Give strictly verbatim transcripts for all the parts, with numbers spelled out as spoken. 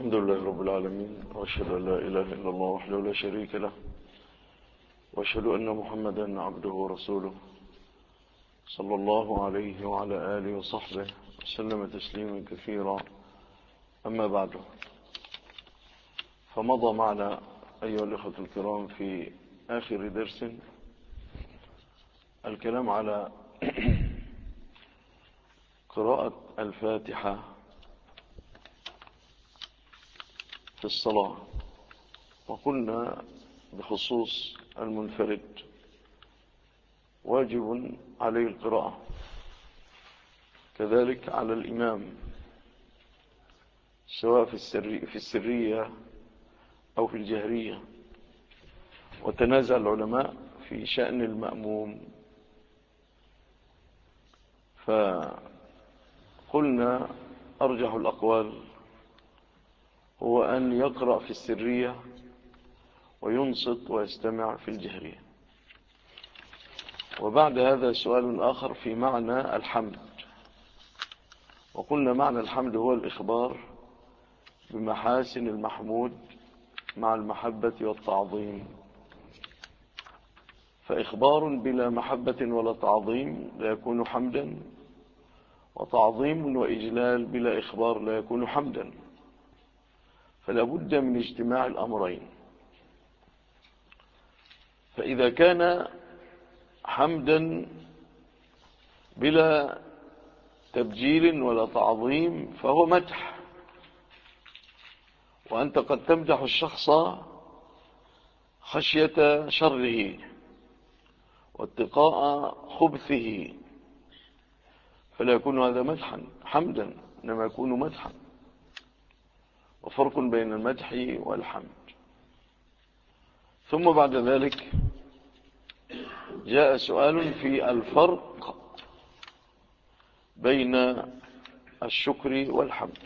الحمد لله رب العالمين، وأشهد أن لا إله إلا الله وحده لا شريك له، وأشهد أن محمدا عبده ورسوله صلى الله عليه وعلى آله وصحبه وسلم تسليما كثيرا. أما بعد، فمضى معنا أيها الأخوة الكرام في آخر درس الكلام على قراءة الفاتحة في الصلاة، وقلنا بخصوص المنفرد واجب عليه القراءة، كذلك على الإمام سواء في السرية, في السرية أو في الجهرية. وتنازع العلماء في شأن المأموم، فقلنا أرجح الأقوال هو أن يقرأ في السرية وينصت ويستمع في الجهرية. وبعد هذا سؤال آخر في معنى الحمد، وقلنا معنى الحمد هو الإخبار بمحاسن المحمود مع المحبة والتعظيم، فإخبار بلا محبة ولا تعظيم لا يكون حمدا، وتعظيم وإجلال بلا إخبار لا يكون حمدا، فلا بد من اجتماع الأمرين. فإذا كان حمدا بلا تبجيل ولا تعظيم فهو مدح، وأنت قد تمدح الشخص خشية شره واتقاء خبثه، فلا يكون هذا مدحا حمدا، إنما يكون مدحا، وفرق بين المدح والحمد. ثم بعد ذلك جاء سؤال في الفرق بين الشكر والحمد.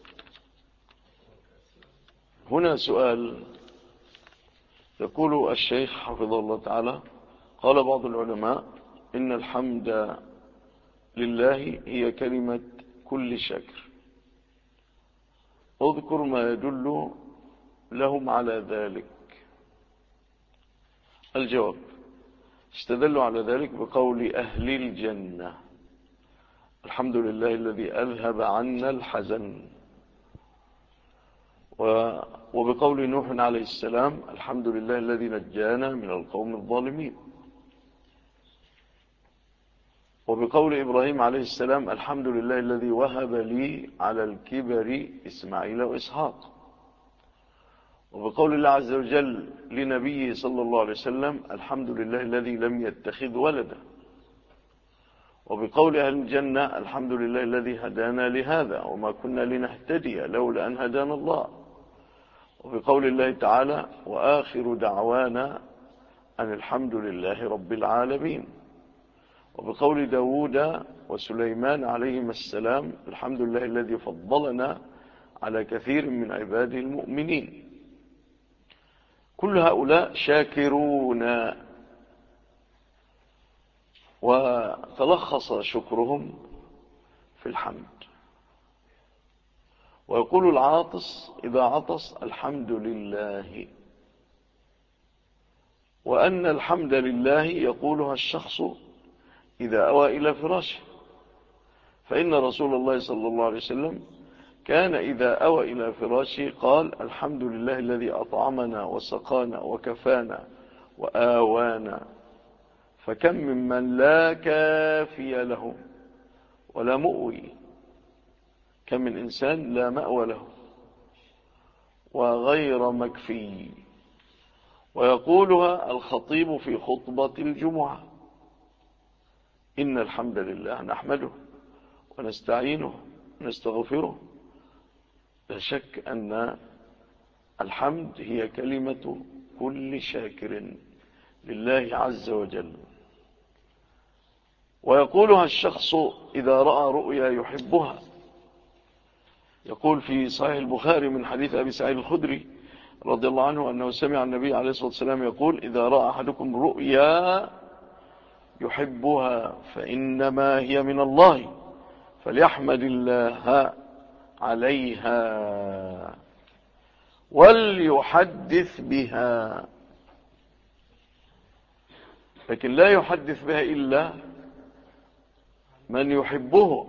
هنا سؤال يقول الشيخ حفظه الله تعالى: قال بعض العلماء إن الحمد لله هي كلمة كل شكر، اذكر ما يدل لهم على ذلك. الجواب: استدلوا على ذلك بقول أهل الجنة: الحمد لله الذي أذهب عنا الحزن، وبقول نوح عليه السلام: الحمد لله الذي نجانا من القوم الظالمين، وبقول إبراهيم عليه السلام: الحمد لله الذي وهب لي على الكبر إسماعيل وإسحاق، وبقول الله عز وجل لنبيه صلى الله عليه وسلم: الحمد لله الذي لم يتخذ ولدا، وبقول أهل الجنة: الحمد لله الذي هدانا لهذا وما كنا لنهتدي لولا أن هدانا الله، وبقول الله تعالى: وآخر دعوانا أن الحمد لله رب العالمين، وبقول داود وسليمان عليهما السلام: الحمد لله الذي فضلنا على كثير من عباده المؤمنين. كل هؤلاء شاكرون، وتلخص شكرهم في الحمد. ويقول العاطس إذا عطس: الحمد لله. وأن الحمد لله يقولها الشخص إذا أوى إلى فراشه، فإن رسول الله صلى الله عليه وسلم كان إذا أوى إلى فراشه قال: الحمد لله الذي أطعمنا وسقانا وكفانا وآوانا. فكم ممن لا كافي له ولا مؤوي، كم من إنسان لا مأوى له وغير مكفي. ويقولها الخطيب في خطبة الجمعة: إن الحمد لله نحمده ونستعينه ونستغفره. لا شك أن الحمد هي كلمة كل شاكر لله عز وجل. ويقولها الشخص إذا رأى رؤيا يحبها. يقول في صحيح البخاري من حديث أبي سعيد الخدري رضي الله عنه أنه سمع النبي عليه الصلاة والسلام يقول: إذا رأى أحدكم رؤيا يحبها فإنما هي من الله فليحمد الله عليها. وليحدث بها، لكن لا يحدث بها إلا من يحبه،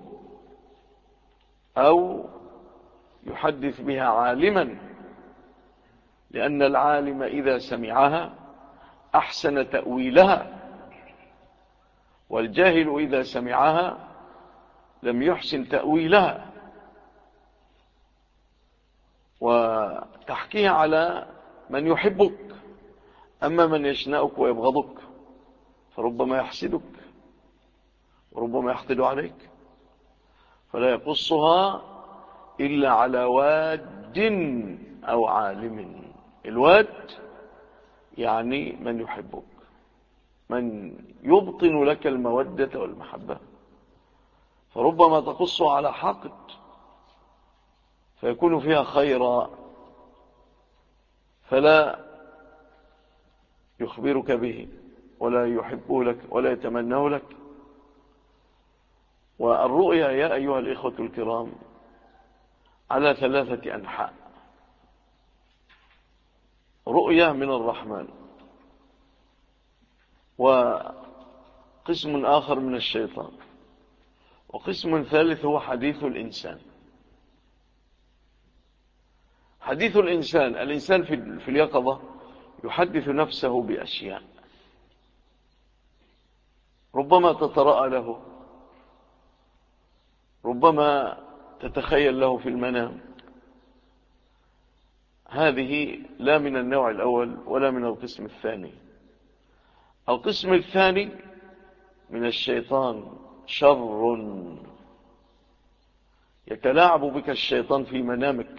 أو يحدث بها عالما، لأن العالم إذا سمعها أحسن تأويلها، والجاهل إذا سمعها لم يحسن تأويلها. وتحكيها على من يحبك، أما من يشنأك ويبغضك فربما يحسدك وربما يحقد عليك، فلا يقصها إلا على واد أو عالم. الواد يعني من يحبك، من يبطن لك المودة والمحبة، فربما تقص على حاقد فيكون فيها خيرا فلا يخبرك به ولا يحبه لك ولا يتمناه لك. والرؤيا يا أيها الإخوة الكرام على ثلاثة أنحاء: رؤيا من الرحمن، وقسم آخر من الشيطان، وقسم ثالث هو حديث الإنسان. حديث الإنسان، الإنسان في اليقظة يحدث نفسه بأشياء ربما تترأى له، ربما تتخيل له في المنام. هذه لا من النوع الأول ولا من القسم الثاني. القسم الثاني من الشيطان، شر يتلاعب بك الشيطان في منامك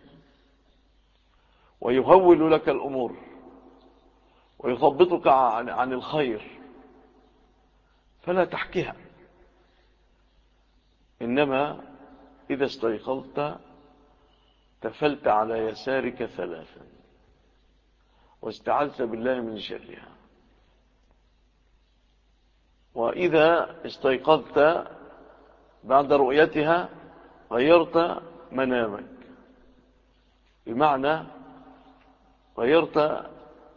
ويهول لك الأمور ويثبطك عن الخير، فلا تحكيها، إنما إذا استيقظت تفلت على يسارك ثلاثا واستعذت بالله من شرها. وإذا استيقظت بعد رؤيتها غيرت منامك، بمعنى غيرت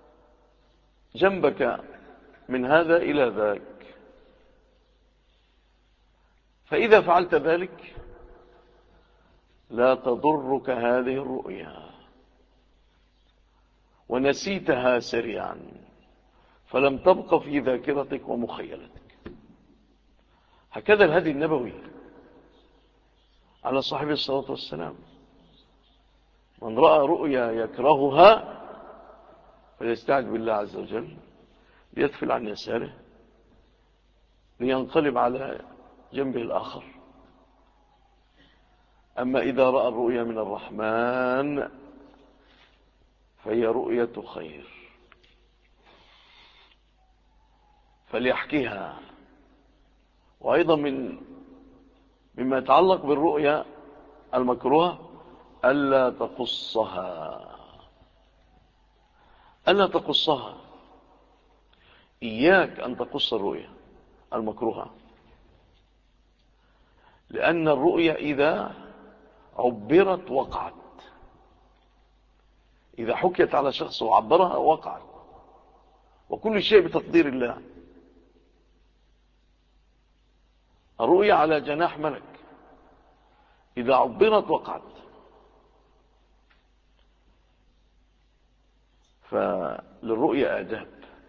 جنبك من هذا إلى ذاك. فإذا فعلت ذلك لا تضرك هذه الرؤيا ونسيتها سريعا، فلم تبق في ذاكرتك ومخيلتك. هكذا الهدي النبوي على صاحب الصلاة والسلام: من رأى رؤيا يكرهها فليستعذ بالله عز وجل ليدفل عن يساره لينقلب على جنبه الآخر. أما إذا رأى الرؤيا من الرحمن فهي رؤية خير فليحكيها. وأيضا من مما يتعلق بالرؤيا المكروهة ألا تقصها، ألا تقصها. إياك أن تقص الرؤيا المكروهة، لأن الرؤيا إذا عبرت وقعت، إذا حكيت على شخص وعبرها وقعت، وكل شيء بتقدير الله. الرؤيا على جناح ملك، إذا عبرت وقعت. فللرؤيا آداب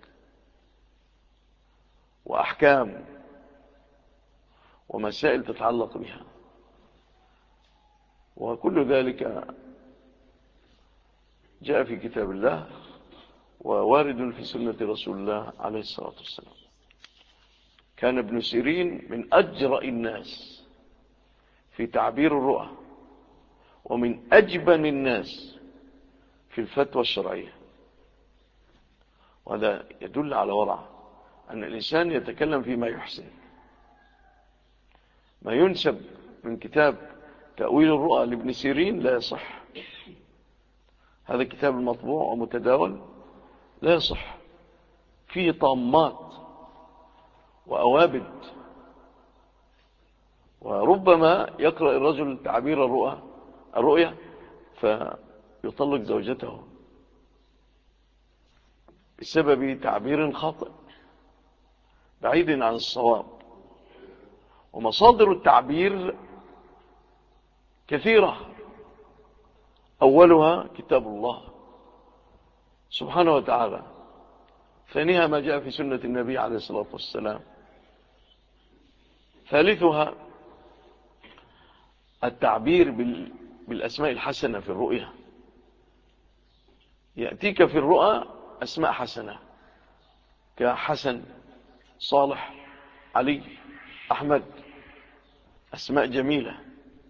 وأحكام ومسائل تتعلق بها، وكل ذلك جاء في كتاب الله ووارد في سنة رسول الله عليه الصلاة والسلام. كان ابن سيرين من أجرأ الناس في تعبير الرؤى، ومن أجبن الناس في الفتوى الشرعية. وهذا يدل على ورع أن الإنسان يتكلم فيما يحسن. ما ينسب من كتاب تأويل الرؤى لابن سيرين لا يصح، هذا كتاب المطبوع ومتداول لا يصح، فيه طامات وأوابد، وربما يقرأ الرجل تعبير الرؤى الرؤيا يطلق زوجته بسبب تعبير خاطئ بعيد عن الصواب. ومصادر التعبير كثيرة، أولها كتاب الله سبحانه وتعالى، ثانيها ما جاء في سنة النبي عليه الصلاة والسلام، ثالثها التعبير بالأسماء الحسنة في الرؤية. يأتيك في الرؤى أسماء حسنة كحسن، صالح، علي، أحمد، أسماء جميلة،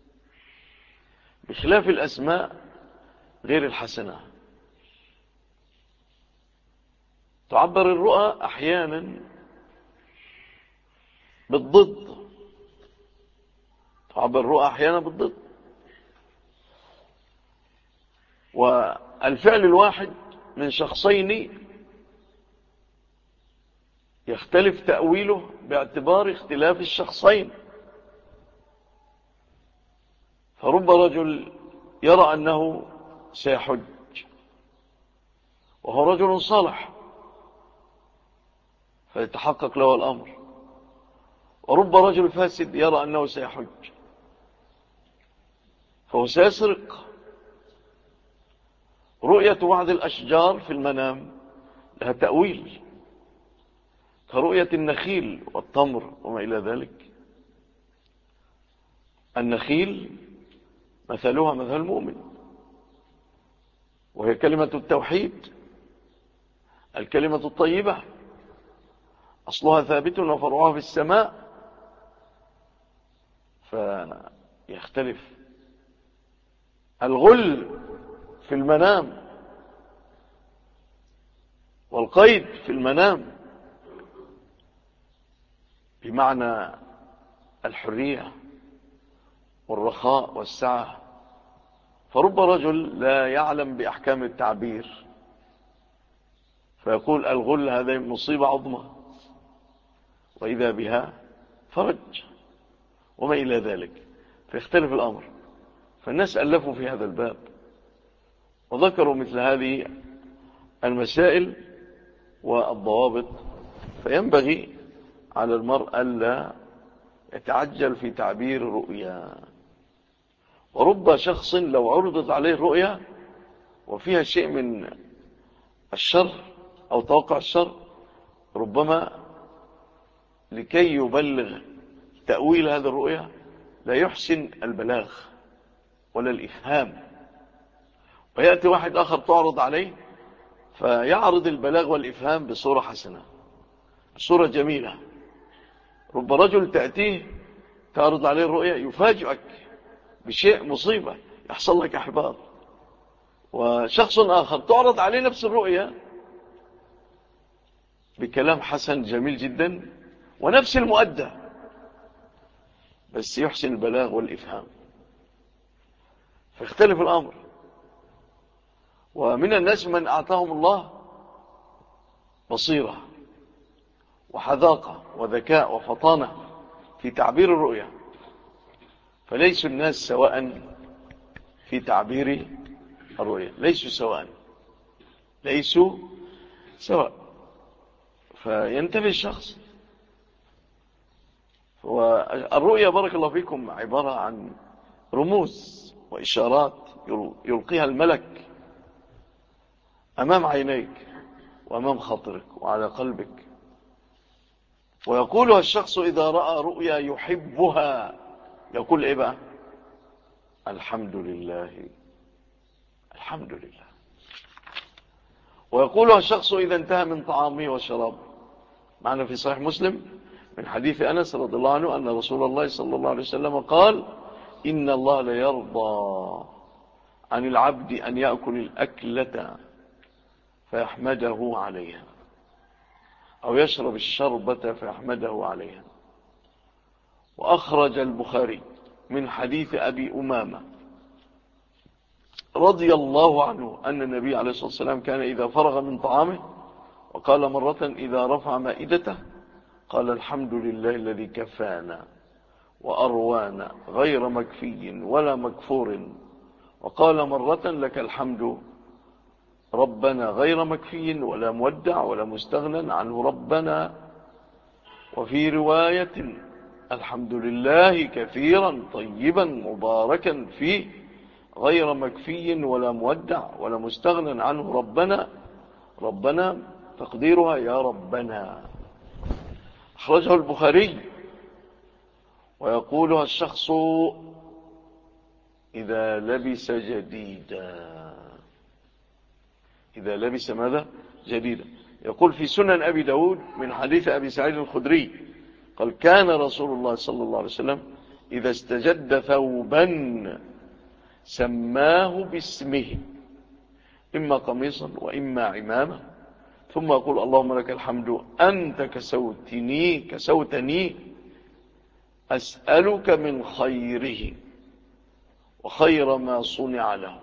بخلاف الأسماء غير الحسنة. تعبر الرؤى أحيانا بالضد، تعبر الرؤى أحيانا بالضد. والفعل الواحد من شخصين يختلف تأويله باعتبار اختلاف الشخصين. فرب رجل يرى أنه سيحج وهو رجل صالح فيتحقق له الأمر، ورب رجل فاسد يرى أنه سيحج فهو سيسرق. رؤية بعض الأشجار في المنام لها تأويل كرؤية النخيل والتمر وما إلى ذلك. النخيل مثلها مثل المؤمن، وهي كلمة التوحيد، الكلمة الطيبة، أصلها ثابت وفرعها في السماء. فيختلف الغل في المنام والقيد في المنام بمعنى الحرية والرخاء والسعة. فرب رجل لا يعلم بأحكام التعبير فيقول الغل هذه مصيبة عظمى وإذا بها فرج وما إلى ذلك، فيختلف الأمر. فالناس ألفوا في هذا الباب وذكروا مثل هذه المسائل والضوابط. فينبغي على المرء ألا يتعجل في تعبير رؤيا. ورب شخص لو عرضت عليه الرؤيا وفيها شيء من الشر أو توقع الشر، ربما لكي يبلغ تأويل هذه الرؤيا لا يحسن البلاغ ولا الإفهام، ويأتي واحد آخر تعرض عليه فيعرض البلاغ والإفهام بصورة حسنة، بصورة جميلة. رب رجل تأتيه تعرض عليه الرؤيا يفاجئك بشيء مصيبة يحصل لك أحباط، وشخص آخر تعرض عليه نفس الرؤيا بكلام حسن جميل جدا ونفس المؤدى بس يحسن البلاغ والإفهام، فاختلف الأمر. ومن الناس من أعطاهم الله بصيرة وحذاقة وذكاء وفطانة في تعبير الرؤيا، فليسوا الناس سواء في تعبير الرؤيا، ليسوا سواء، ليسوا سواء. فينتبه الشخص. والرؤيا بارك الله فيكم عبارة عن رموز وإشارات يلقيها الملك أمام عينيك وأمام خاطرك وعلى قلبك، ويقولها الشخص إذا رأى رؤيا يحبها يقول إيه بقى؟ الحمد لله، الحمد لله. ويقولها الشخص إذا انتهى من طعامه وشرابه. معنا في صحيح مسلم من حديث أنس رضي الله عنه أن رسول الله صلى الله عليه وسلم قال إن الله لا يرضى عن العبد أن يأكل الأكلة فيحمده عليها أو يشرب الشربة فيحمده عليها. وأخرج البخاري من حديث أبي أمامة رضي الله عنه أن النبي عليه الصلاة والسلام كان إذا فرغ من طعامه وقال مرة إذا رفع مائدته قال الحمد لله الذي كفانا وأروانا غير مكفي ولا مكفور وقال مرة لك الحمد ربنا غير مكفي ولا مودع ولا مستغنى عنه ربنا. وفي رواية الحمد لله كثيرا طيبا مباركا فيه غير مكفي ولا مودع ولا مستغنى عنه ربنا. ربنا تقديرها يا ربنا. أخرجه البخاري. ويقولها الشخص إذا لبس جديدا. إذا لبس ماذا؟ جديدا. يقول في سنن أبي داود من حديث أبي سعيد الخدري قال كان رسول الله صلى الله عليه وسلم إذا استجد ثوبا سماه باسمه إما قميصا وإما عمامة ثم يقول اللهم لك الحمد أنت كسوتني كسوتني أسألك من خيره وخير ما صنع له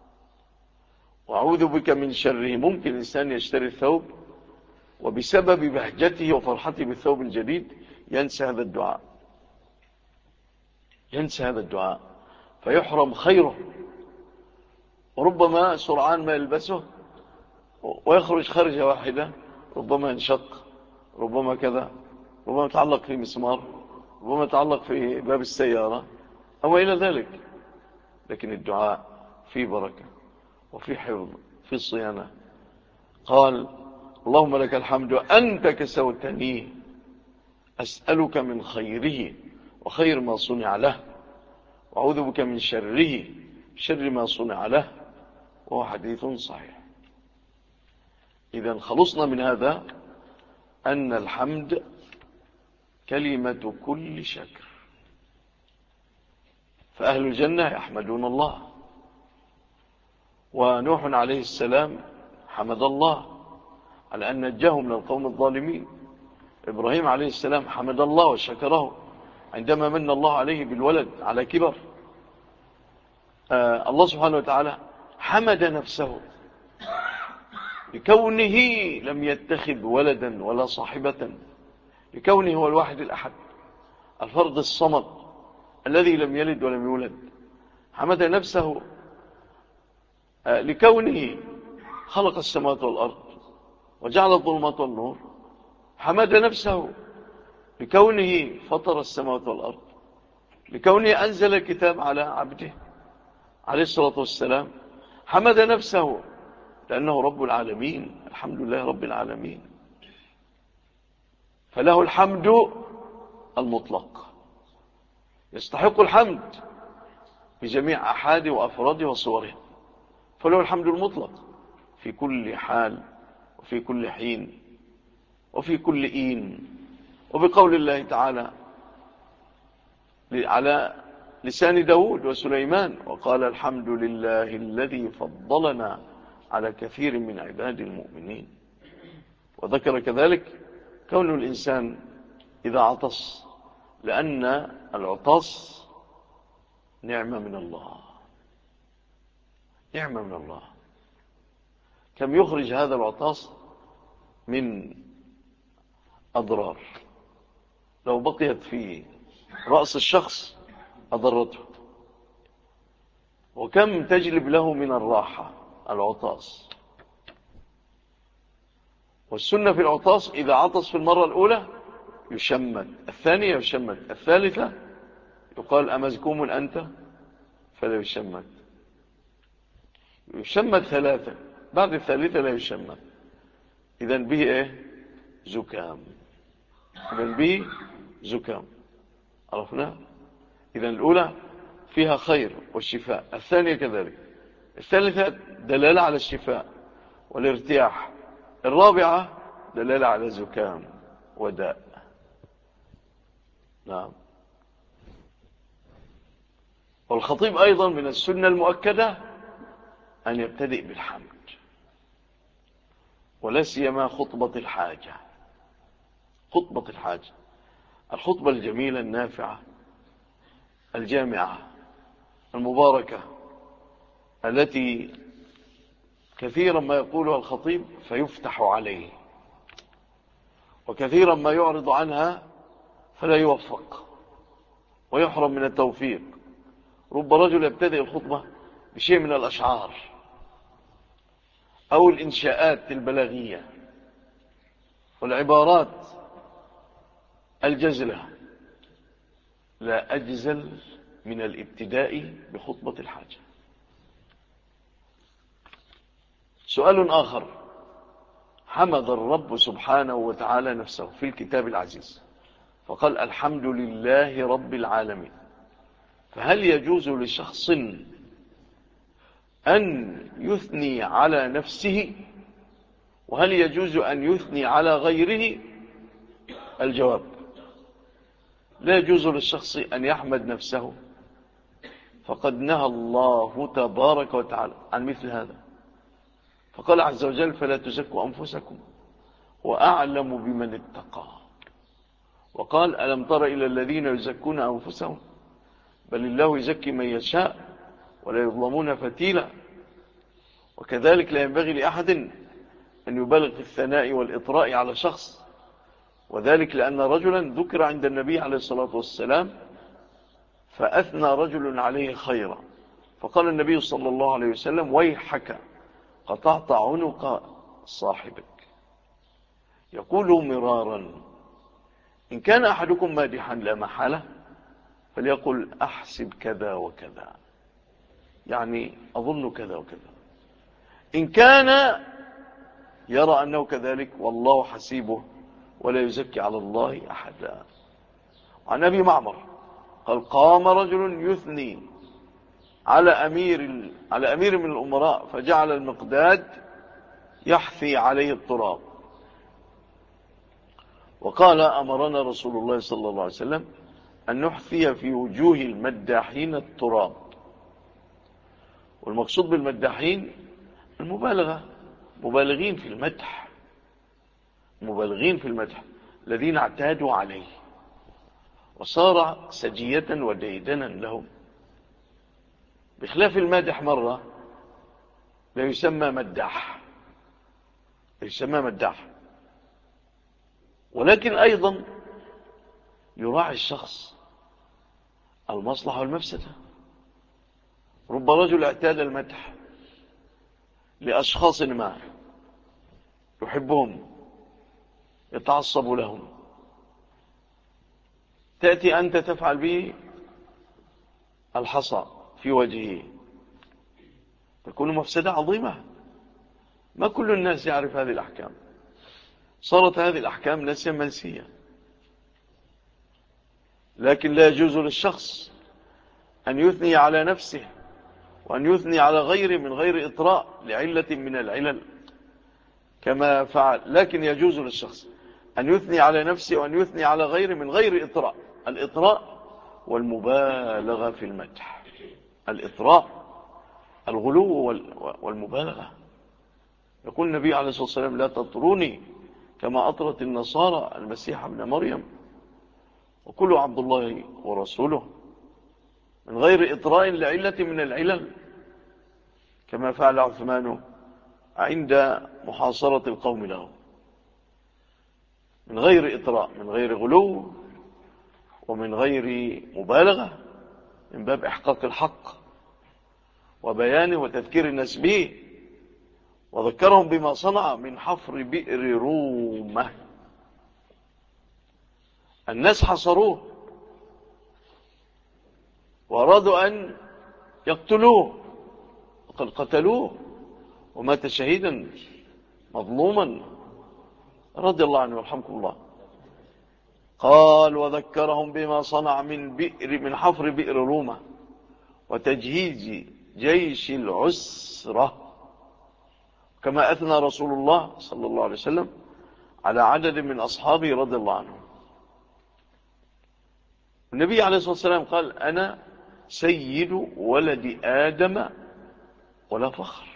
وأعوذ بك من شره. ممكن الإنسان يشتري الثوب وبسبب بهجته وفرحته بالثوب الجديد ينسى هذا الدعاء ينسى هذا الدعاء فيحرم خيره. وربما سرعان ما يلبسه ويخرج خرجة واحدة ربما ينشق ربما كذا ربما يتعلق في مسمار ربما يتعلق في باب السيارة أو إلى ذلك. لكن الدعاء فيه بركة وفي حفظ في صيانة. قال اللهم لك الحمد أنت كسوتني أسألك من خيره وخير ما صنع له وأعوذ بك من شره شر ما صنع له. وهو حديث صحيح. إذن خلصنا من هذا أن الحمد كلمة كل شكر. فأهل الجنة يحمدون الله. ونوح عليه السلام حمد الله على أن نجاه من القوم الظالمين. إبراهيم عليه السلام حمد الله وشكره عندما من الله عليه بالولد على كبر. آه الله سبحانه وتعالى حمد نفسه لكونه لم يتخذ ولدا ولا صاحبة لكونه هو الواحد الأحد الفرد الصمد الذي لم يلد ولم يولد. حمد نفسه آه لكونه خلق السماوات والأرض وجعل الظلمات والنور. حمد نفسه لكونه فطر السماوات والأرض لكونه أنزل الكتاب على عبده عليه الصلاة والسلام. حمد نفسه لأنه رب العالمين. الحمد لله رب العالمين. فله الحمد المطلق يستحق الحمد بجميع أحاده وأفراده وصوره. فله الحمد المطلق في كل حال وفي كل حين وفي كل إين. وبقول الله تعالى على لسان داود وسليمان وقال الحمد لله الذي فضلنا على كثير من عباد المؤمنين. وذكر كذلك كون الإنسان إذا عطس لأن العطاس نعمة من الله نعمة من الله. كم يخرج هذا العطاس من أضرار لو بقيت في رأس الشخص أضرته. وكم تجلب له من الراحة العطاس. والسنة في العطاس إذا عطس في المرة الأولى يشمت الثانية يشمت الثالثة يقال أمزكوم أنت فلا يشمت يشمت ثلاثة بعد الثالثة لا يشمت. إذن به إيه زكام. إذن به زكام. عرفنا. إذن الأولى فيها خير والشفاء الثانية كذلك الثالثة دلالة على الشفاء والارتياح الرابعة دلالة على زكام وداء. نعم. والخطيب أيضا من السنة المؤكدة أن يبتدئ بالحمد ولا سيما خطبة الحاجة. خطبة الحاجة الخطبة الجميلة النافعة الجامعة المباركة التي كثيرا ما يقولها الخطيب فيفتح عليه وكثيرا ما يعرض عنها فلا يوفق ويحرم من التوفيق. رب رجل يبتدئ الخطبة بشيء من الأشعار أو الإنشاءات البلاغية والعبارات الجزلة، لا أجزل من الابتداء بخطبة الحاجة. سؤال آخر: حمد الرب سبحانه وتعالى نفسه في الكتاب العزيز فقال: الحمد لله رب العالمين. فهل يجوز لشخص أن يثني على نفسه؟ وهل يجوز أن يثني على غيره؟ الجواب: لا يجوز للشخص أن يحمد نفسه، فقد نهى الله تبارك وتعالى عن مثل هذا، فقال عز وجل: فلا تزكوا أنفسكم وأعلم بمن اتقى. وقال: ألم تر إلى الذين يزكون أنفسهم بل الله يزكي من يشاء ولا يظلمون فتيلا. وكذلك لا ينبغي لأحد أن يبالغ في الثناء والإطراء على شخص، وذلك لأن رجلا ذكر عند النبي عليه الصلاة والسلام فأثنى رجل عليه خيرا، فقال النبي صلى الله عليه وسلم: ويحك قطعت عنق صاحبك. يقول مرارا: إن كان أحدكم مادحا لا محالة فليقل: أحسب كذا وكذا، يعني أظن كذا وكذا. إن كان يرى أنه كذلك والله حسيبه ولا يزكي على الله أحدا. عن أبي معمر قال: قام رجل يثني على أمير, على أمير من الأمراء فجعل المقداد يحثي عليه التراب، وقال: أمرنا رسول الله صلى الله عليه وسلم أن نحثي في وجوه المداحين التراب. والمقصود بالمداحين المبالغة، مبالغين في المدح، مبالغين في المدح الذين اعتادوا عليه وصار سجية وديدنا لهم، بخلاف المادح مرة لا يسمى مداح، لا يسمى مداح. ولكن أيضا يراعي الشخص المصلحة والمفسدة. رب رجل اعتاد المدح لأشخاص ما يحبهم يتعصب لهم، تأتي أنت تفعل به الحصى في وجهه، تكون مفسدة عظيمة. ما كل الناس يعرف هذه الأحكام، صارت هذه الأحكام نسيا منسية. لكن لا يجوز للشخص أن يثني على نفسه وأن يثني على غيره من غير إطراء لعلة من العلل كما فعل، لكن يجوز للشخص أن يثني على نفسه وأن يثني على غيره من غير إطراء. الإطراء والمبالغة في المدح، الإطراء الغلو والمبالغة. يقول النبي عليه الصلاة والسلام: لا تطروني كما أطرت النصارى المسيح ابن مريم، وكلوا عبد الله ورسوله، من غير إطراء لعلة من العلل كما فعل عثمان عند محاصرة القوم له، من غير إطراء، من غير غلو ومن غير مبالغة، من باب إحقاق الحق وبيانه وتذكير الناس به. وذكرهم بما صنع من حفر بئر رومة. الناس حصروه وأرادوا أن يقتلوه وقد قتلوه ومات شهيدا مظلوما رضي الله عنه ورحمكم الله. قال: وذكرهم بما صنع من بئر من حفر بئر رومة وتجهيز جيش العسرة، كما أثنى رسول الله صلى الله عليه وسلم على عدد من أصحابه رضي الله عنهم. النبي عليه الصلاة والسلام قال: أنا سيد ولد آدم ولا فخر،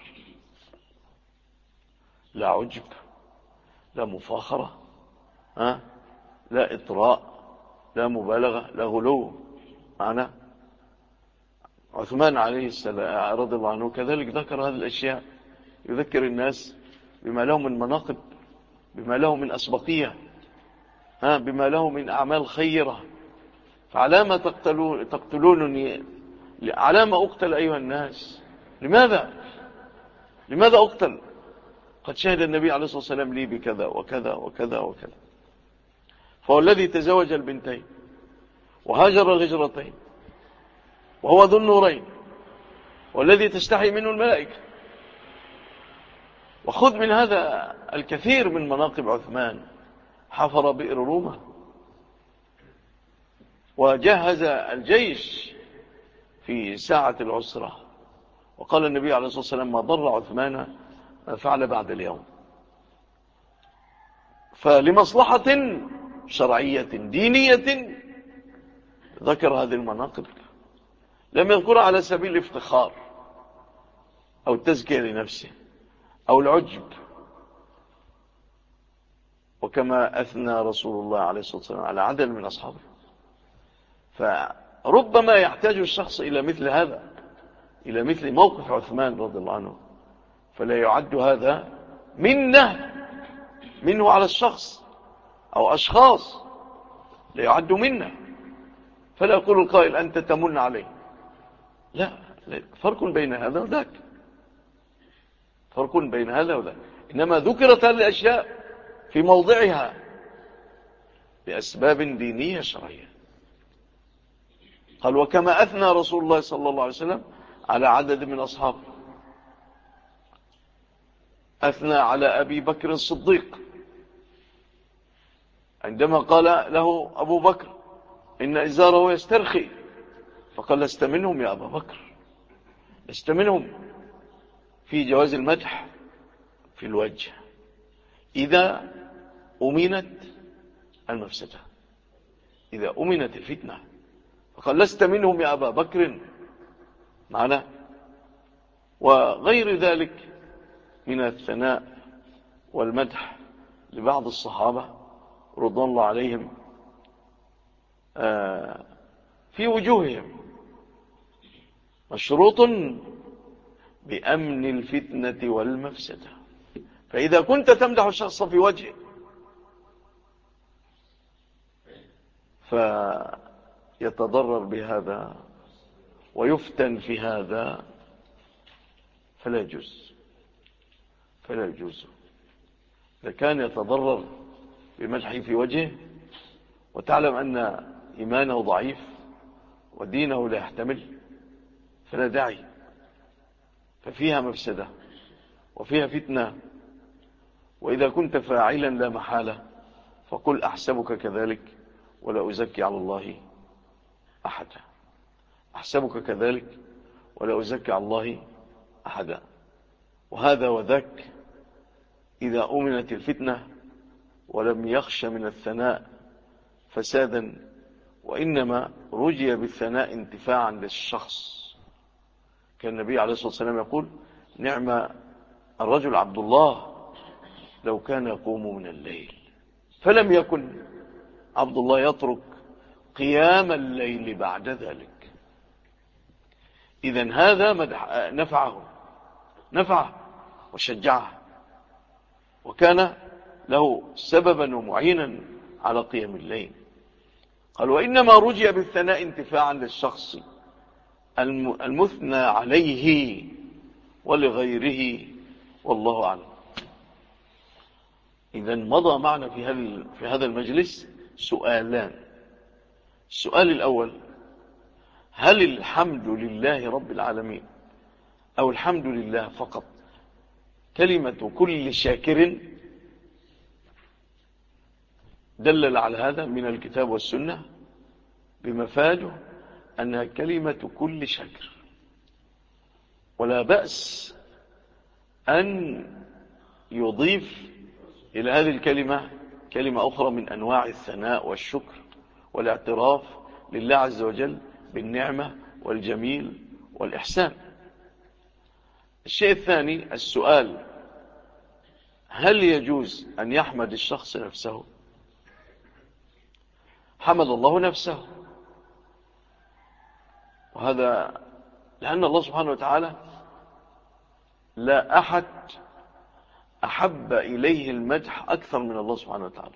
لا عجب، لا مفاخرة، ها؟ لا إطراء، لا مبالغة، لا غلو معنا. عثمان عليه السلام رضي الله عنه كذلك ذكر هذه الأشياء، يذكر الناس بما له من مناقب، بما له من أسبقية، ها، بما له من أعمال خيرة. فعلامة تقتلون تقتلونني، علامة أقتل أيها الناس، لماذا لماذا أقتل؟ قد شهد النبي عليه الصلاة والسلام لي بكذا وكذا وكذا وكذا. فهو الذي تزوج البنتين وهاجر الهجرتين وهو ذو النورين والذي تستحي منه الملائكة. وخذ من هذا الكثير من مناقب عثمان. حفر بئر روما وجهز الجيش في ساعة العسرة، وقال النبي عليه الصلاة والسلام ما ضر عثمان ما فعل بعد اليوم. فلمصلحة شرعية دينية ذكر هذه المناقب، لم يذكرها على سبيل الافتخار أو التزكية لنفسه أو العجب، وكما أثنى رسول الله عليه الصلاة والسلام على عدل من أصحابه. فربما يحتاج الشخص إلى مثل هذا، إلى مثل موقف عثمان رضي الله عنه، فلا يعد هذا منه منه على الشخص أو أشخاص، لا يعد منه. فلا يقول القائل أنت تمن عليه، لا, لا فرق بين هذا وذاك، فرق بين هذا وذاك. إنما ذكرت هذه الأشياء في موضعها لأسباب دينية شرعية. قال وكما أثنى رسول الله صلى الله عليه وسلم على عدد من أصحابه، أثنى على أبي بكر الصديق عندما قال له أبو بكر إن إزاره يسترخي، فقال لست منهم يا أبا بكر، لست منهم، في جواز المدح في الوجه إذا أمنت المفسدة، إذا أمنت الفتنة، فقال لست منهم يا أبا بكر معنا. وغير ذلك من الثناء والمدح لبعض الصحابة رضوان الله عليهم في وجوههم مشروط بأمن الفتنة والمفسدة. فإذا كنت تمدح الشخص في وجهه فيتضرر بهذا ويفتن في هذا فلا يجوز، فلا يجوز. إذا كان يتضرر بمدحه في وجهه وتعلم أن إيمانه ضعيف ودينه لا يحتمل فلا داعي، ففيها مفسدة وفيها فتنة. وإذا كنت فاعلا لا محالة فقل أحسبك كذلك ولا أزكي على الله أحدا، أحسبك كذلك ولا أزكي على الله أحدا. وهذا وذاك إذا أمنت الفتنة ولم يخش من الثناء فسادا، وإنما رجي بالثناء انتفاعا للشخص. كان النبي عليه الصلاة والسلام يقول نعم الرجل عبد الله لو كان يقوم من الليل، فلم يكن عبد الله يترك قيام الليل بعد ذلك. إذن هذا نفعه نفعه وشجعه، وكان له سببا ومعينا على قيام الليل. قال وإنما رجي بالثناء انتفاعا للشخص المثنى عليه ولغيره، والله أعلم. إذن مضى معنا في هذا في هذا المجلس سؤالان. السؤال الأول هل الحمد لله رب العالمين أو الحمد لله فقط كلمة كل شاكر؟ دلل على هذا من الكتاب والسنة بمفاده أنها كلمة كل شاكر، ولا بأس أن يضيف إلى هذه الكلمة كلمة أخرى من أنواع الثناء والشكر والاعتراف لله عز وجل بالنعمة والجميل والإحسان. الشيء الثاني السؤال هل يجوز أن يحمد الشخص نفسه؟ حمد الله نفسه، وهذا لأن الله سبحانه وتعالى لا أحد أحب إليه المدح أكثر من الله سبحانه وتعالى،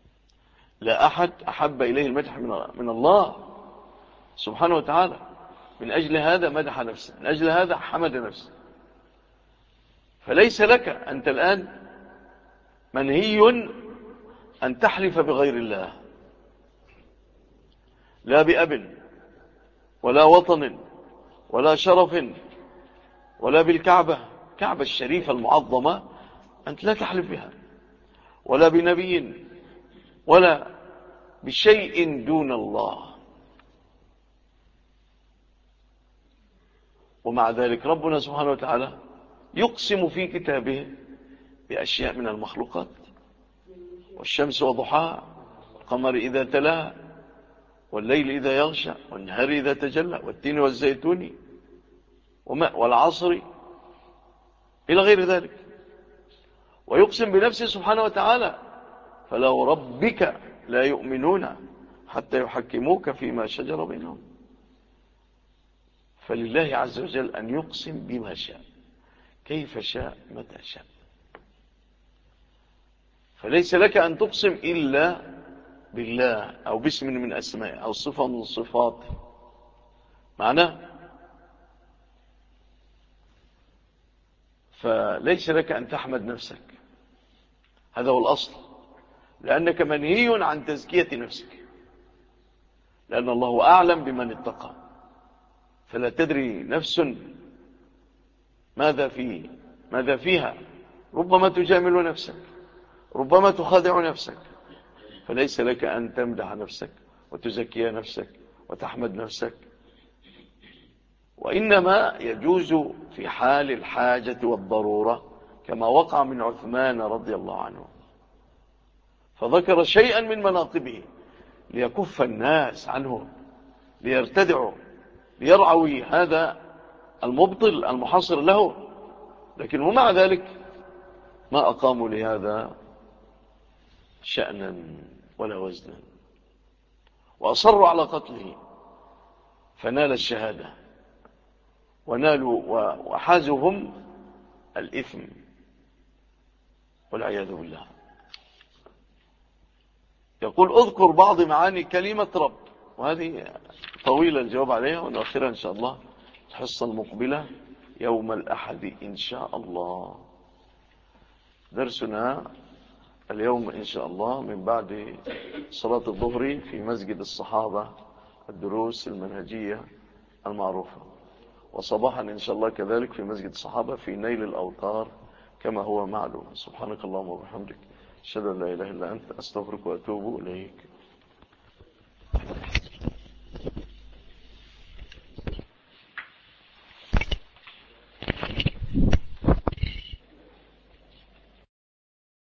لا أحد أحب إليه المدح من الله سبحانه وتعالى. من أجل هذا مدح نفسه، من أجل هذا حمد نفسه. فليس لك أنت الآن منهي أن تحلف بغير الله، لا بأب ولا وطن ولا شرف ولا بالكعبة، كعبة الشريفة المعظمة أنت لا تحلف بها، ولا بنبي ولا بشيء دون الله. ومع ذلك ربنا سبحانه وتعالى يقسم في كتابه بأشياء من المخلوقات، والشمس وضحاها، القمر إذا تلاها، والليل إذا يغشى، والنهار إذا تجلى، والتين والزيتون، والعصر، إلى غير ذلك. ويقسم بنفسه سبحانه وتعالى: فلو ربك لا يؤمنون حتى يحكموك فيما شجر بينهم. فلله عز وجل أن يقسم بما شاء كيف شاء متى شاء. فليس لك أن تقسم إلا بالله أو باسم من أسماء أو صفة من صفات. معناه فليس لك أن تحمد نفسك، هذا هو الأصل، لأنك منهي عن تزكية نفسك، لأن الله أعلم بمن اتقى. فلا تدري نفس ماذا فيه ماذا فيها، ربما تجامل نفسك، ربما تخادع نفسك. فليس لك أن تمدح نفسك وتزكي نفسك وتحمد نفسك، وإنما يجوز في حال الحاجة والضرورة، كما وقع من عثمان رضي الله عنه، فذكر شيئا من مناقبه ليكف الناس عنه، ليرتدعوا، ليرعوي هذا المبطل المحصر له، لكن ومع ذلك ما أقاموا لهذا شأنا ولا وزنا، وأصروا على قتله، فنال الشهادة ونالوا وحازهم الإثم والعياذ بالله. يقول: اذكر بعض معاني كلمة رب، وهذه طويلة الجواب عليها، ونؤخرها إن شاء الله الحصة المقبلة يوم الأحد إن شاء الله. درسنا اليوم إن شاء الله من بعد صلاة الظهر في مسجد الصحابة، الدروس المنهجية المعروفة، وصباحا إن شاء الله كذلك في مسجد الصحابة في نيل الأوطار كما هو معلوم. سبحانك اللهم وبحمدك، أشهد أن لا إله إلا أنت، أستغفرك وأتوب إليك.